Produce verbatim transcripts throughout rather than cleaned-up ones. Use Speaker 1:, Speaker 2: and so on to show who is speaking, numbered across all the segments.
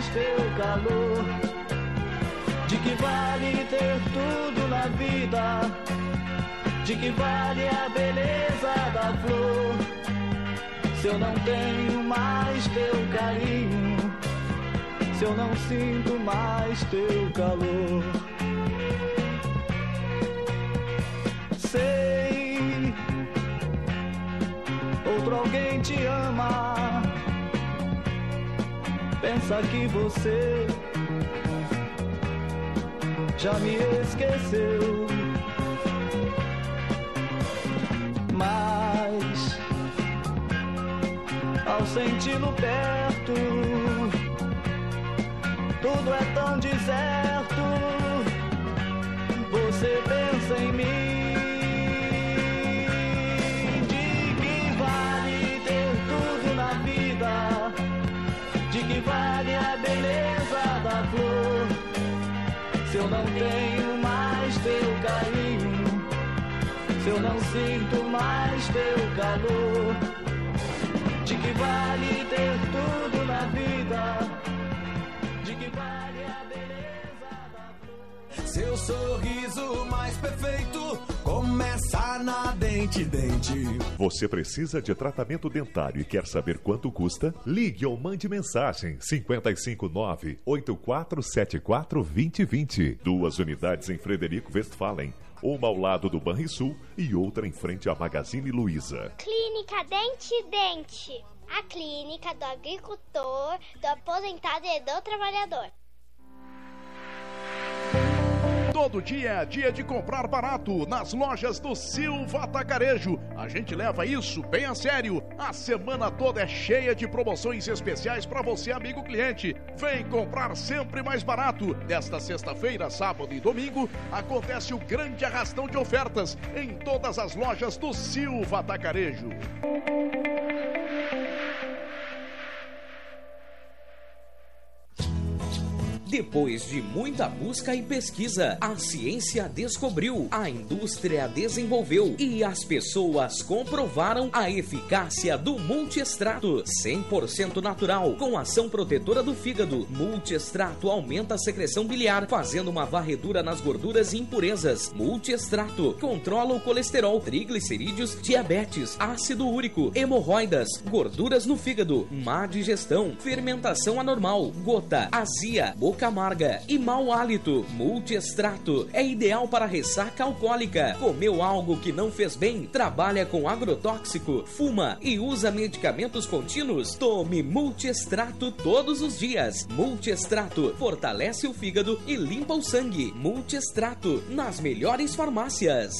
Speaker 1: mais teu calor. De que vale ter tudo na vida? De que vale a beleza da flor? Se eu não tenho mais teu carinho, se eu não sinto mais teu calor. Sei, outro alguém te ama, pensa que você já me esqueceu. Mas ao senti-lo perto, tudo é tão deserto. Você pensa em mim. De que vale ter tudo na vida? De que vale a beleza da flor? Se eu não tenho mais teu carinho, se eu não sinto mais teu calor. De que vale ter tudo na vida? De que vale a beleza da flor?
Speaker 2: Seu sorriso mais perfeito começa na Dente Dente.
Speaker 3: Você precisa de tratamento dentário e quer saber quanto custa? Ligue ou mande mensagem cinco cinco nove, oito quatro sete quatro, dois zero dois zero. Duas unidades em Frederico Westphalen, uma ao lado do Banrisul e outra em frente à Magazine Luiza.
Speaker 4: Clínica Dente Dente, a clínica do agricultor, do aposentado e do trabalhador.
Speaker 5: Todo dia é dia de comprar barato nas lojas do Silva Atacarejo. A gente leva isso bem a sério. A semana toda é cheia de promoções especiais para você, amigo cliente. Vem comprar sempre mais barato. Desta sexta-feira, sábado e domingo, acontece o grande arrastão de ofertas em todas as lojas do Silva Atacarejo.
Speaker 6: Depois de muita busca e pesquisa, a ciência descobriu, a indústria desenvolveu e as pessoas comprovaram a eficácia do Multiextrato. cem por cento natural, com ação protetora do fígado. Multiextrato aumenta a secreção biliar, fazendo uma varredura nas gorduras e impurezas. Multiextrato controla o colesterol, triglicerídeos, diabetes, ácido úrico, hemorroidas, gorduras no fígado, má digestão, fermentação anormal, gota, azia, boca amarga e mau hálito. Multiextrato é ideal para ressaca alcoólica. Comeu algo que não fez bem? Trabalha com agrotóxico? Fuma e usa medicamentos contínuos? Tome Multiextrato todos os dias. Multiextrato fortalece o fígado e limpa o sangue. Multiextrato nas melhores farmácias.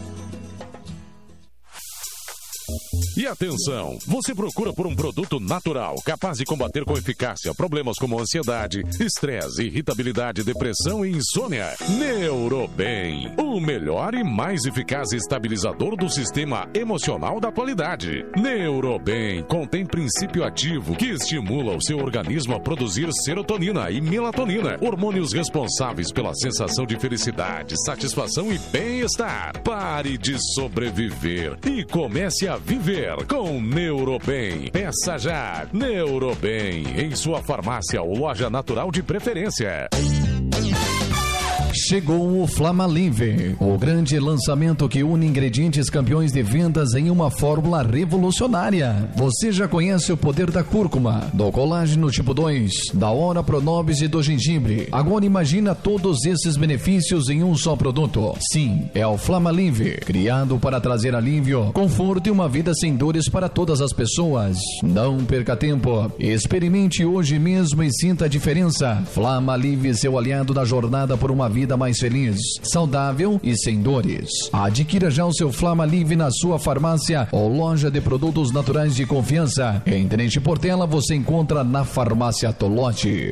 Speaker 7: E atenção, você procura por um produto natural, capaz de combater com eficácia problemas como ansiedade, estresse, irritabilidade, depressão e insônia? Neurobem, o melhor e mais eficaz estabilizador do sistema emocional da atualidade. Neurobem contém princípio ativo que estimula o seu organismo a produzir serotonina e melatonina, hormônios responsáveis pela sensação de felicidade, satisfação e bem-estar. Pare de sobreviver e comece a viver com Neurobem. Peça já Neurobem em sua farmácia ou loja natural de preferência.
Speaker 8: Chegou o Flamalive, o grande lançamento que une ingredientes campeões de vendas em uma fórmula revolucionária. Você já conhece o poder da cúrcuma, do colágeno tipo dois, da ora pronobis e do gengibre. Agora imagina todos esses benefícios em um só produto. Sim, é o Flamalive, criado para trazer alívio, conforto e uma vida sem dores para todas as pessoas. Não perca tempo, experimente hoje mesmo e sinta a diferença. Flamalive, seu aliado na jornada por uma vida mais feliz, saudável e sem dores. Adquira já o seu Flamalive na sua farmácia ou loja de produtos naturais de confiança. Em Tenente Portela você encontra na Farmácia Tolote.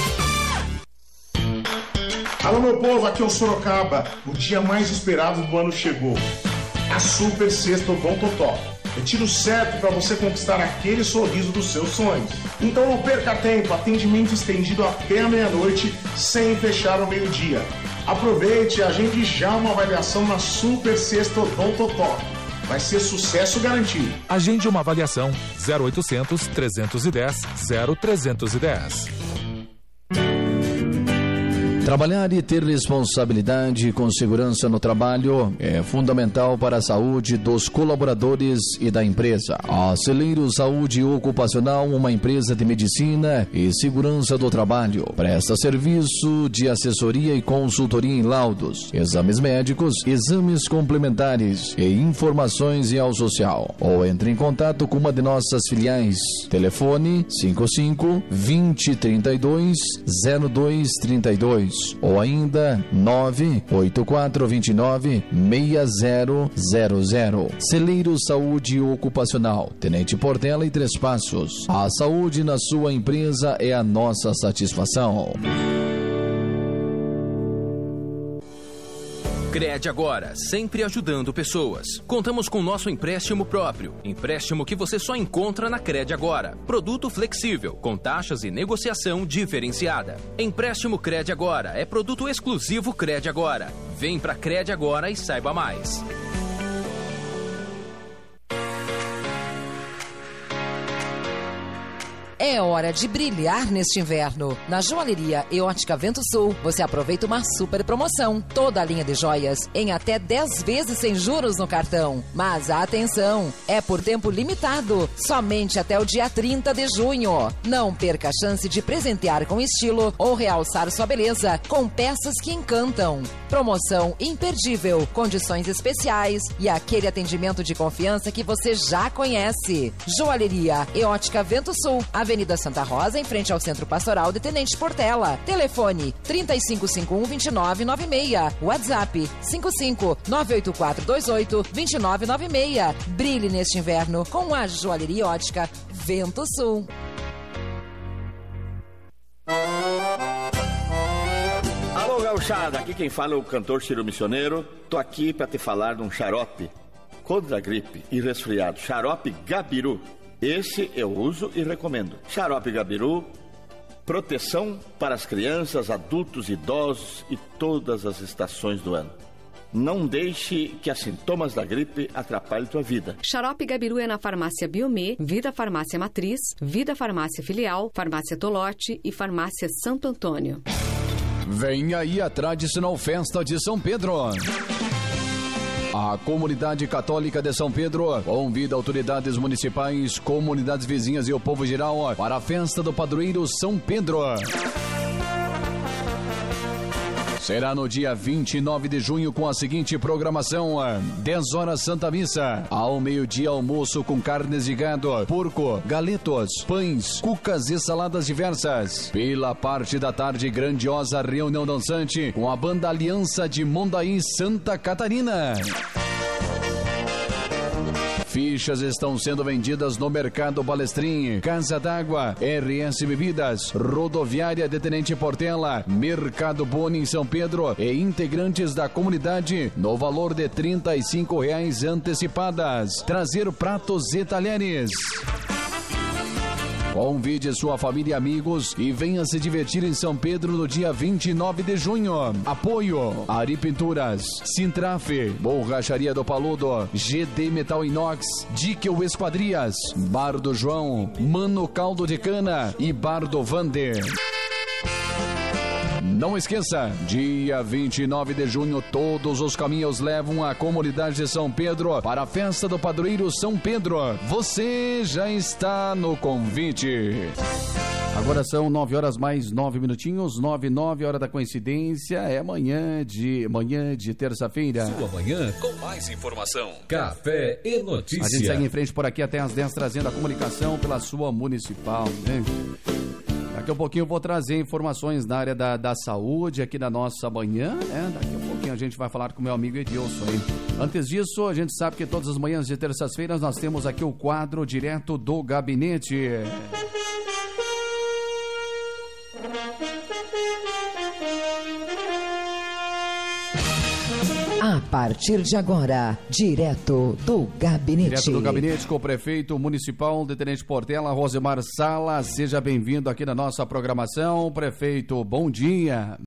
Speaker 9: Alô meu povo, aqui é o Sorocaba. O dia mais esperado do ano chegou. A Super Sexta Odontotop. É tiro certo para você conquistar aquele sorriso dos seus sonhos. Então não perca tempo, atendimento estendido até a meia-noite, sem fechar ao meio-dia. Aproveite e agende já uma avaliação na Super Sexta Odontotop. Vai ser sucesso garantido.
Speaker 10: Agende uma avaliação zero oitocentos, trezentos e dez, zero trezentos e dez.
Speaker 8: Trabalhar e ter responsabilidade com segurança no trabalho é fundamental para a saúde dos colaboradores e da empresa. A Celeiro Saúde Ocupacional, uma empresa de medicina e segurança do trabalho, presta serviço de assessoria e consultoria em laudos, exames médicos, exames complementares e informações em auxílio social. Ou entre em contato com uma de nossas filiais. Telefone cinco cinco, vinte, trinta e dois, zero dois, trinta e dois ou ainda nove oito quatro, vinte e nove, seis zero zero zero. Celeiro Saúde Ocupacional, Tenente Portela e Três Passos. A saúde na sua empresa é a nossa satisfação.
Speaker 10: Crede Agora, sempre ajudando pessoas. Contamos com nosso empréstimo próprio. Empréstimo que você só encontra na Crede Agora. Produto flexível, com taxas e negociação diferenciada. Empréstimo Crede Agora é produto exclusivo Crede Agora. Vem pra Crede Agora e saiba mais.
Speaker 11: É hora de brilhar neste inverno. Na Joalheria e Ótica Vento Sul, você aproveita uma super promoção. Toda a linha de joias em até dez vezes sem juros no cartão. Mas atenção, é por tempo limitado, somente até o dia trinta de junho. Não perca a chance de presentear com estilo ou realçar sua beleza com peças que encantam. Promoção imperdível, condições especiais e aquele atendimento de confiança que você já conhece. Joalheria e Ótica Vento Sul, Avenida Santa Rosa, em frente ao Centro Pastoral de Tenente Portela. Telefone trinta e cinco, cinquenta e um, vinte e nove, noventa e seis. WhatsApp cinco cinco, nove oito quatro, dois oito, dois nove nove seis. Brilhe neste inverno com a Joalheria Ótica Vento Sul.
Speaker 12: Alô, gauchada, aqui quem fala é o cantor Ciro Missioneiro. Tô aqui para te falar de um xarope contra a gripe e resfriado. Xarope Gabiru. Esse eu uso e recomendo. Xarope Gabiru, proteção para as crianças, adultos, idosos e todas as estações do ano. Não deixe que os sintomas da gripe atrapalhem tua vida.
Speaker 13: Xarope Gabiru é na Farmácia Biomê, Vida Farmácia Matriz, Vida Farmácia Filial, Farmácia Tolote e Farmácia Santo Antônio.
Speaker 8: Vem aí a tradicional festa de São Pedro. A Comunidade Católica de São Pedro convida autoridades municipais, comunidades vizinhas e o povo geral para a festa do padroeiro São Pedro. Será no dia vinte e nove de junho com a seguinte programação: dez horas Santa Missa, ao meio-dia almoço com carnes de gado, porco, galetos, pães, cucas e saladas diversas. Pela parte da tarde, grandiosa reunião dançante com a banda Aliança de Mondaí, Santa Catarina. Fichas estão sendo vendidas no Mercado Balestrin, Casa d'Água, R S Bebidas, Rodoviária de Tenente Portela, Mercado Boni em São Pedro e integrantes da comunidade no valor de trinta e cinco reais antecipadas. Trazer pratos e talheres. Convide sua família e amigos e venha se divertir em São Pedro no dia vinte e nove de junho. Apoio: Ari Pinturas, Sintrafe, Borracharia do Paludo, G D Metal Inox, Díquel Esquadrias, Bar do João, Mano Caldo de Cana e Bar do Vander. Não esqueça, dia vinte e nove de junho, todos os caminhos levam à comunidade de São Pedro para a festa do padroeiro São Pedro. Você já está no convite. Agora são nove horas mais nove minutinhos, nove, nove, hora da coincidência, é manhã de, manhã de terça-feira.
Speaker 7: Sua manhã com mais informação, café e notícia.
Speaker 8: A gente segue em frente por aqui até às dez, trazendo a comunicação pela sua municipal, né? Daqui a pouquinho eu vou trazer informações na área da, da saúde aqui na nossa manhã, né? Daqui a pouquinho a gente vai falar com o meu amigo Edilson aí. Antes disso, a gente sabe que todas as manhãs de terças-feiras nós temos aqui o quadro direto do gabinete.
Speaker 11: A partir de agora, direto do gabinete.
Speaker 8: Direto do gabinete com o prefeito municipal de Tenente Portela, Rosemar Sala. Seja bem-vindo aqui na nossa programação. Prefeito, bom dia.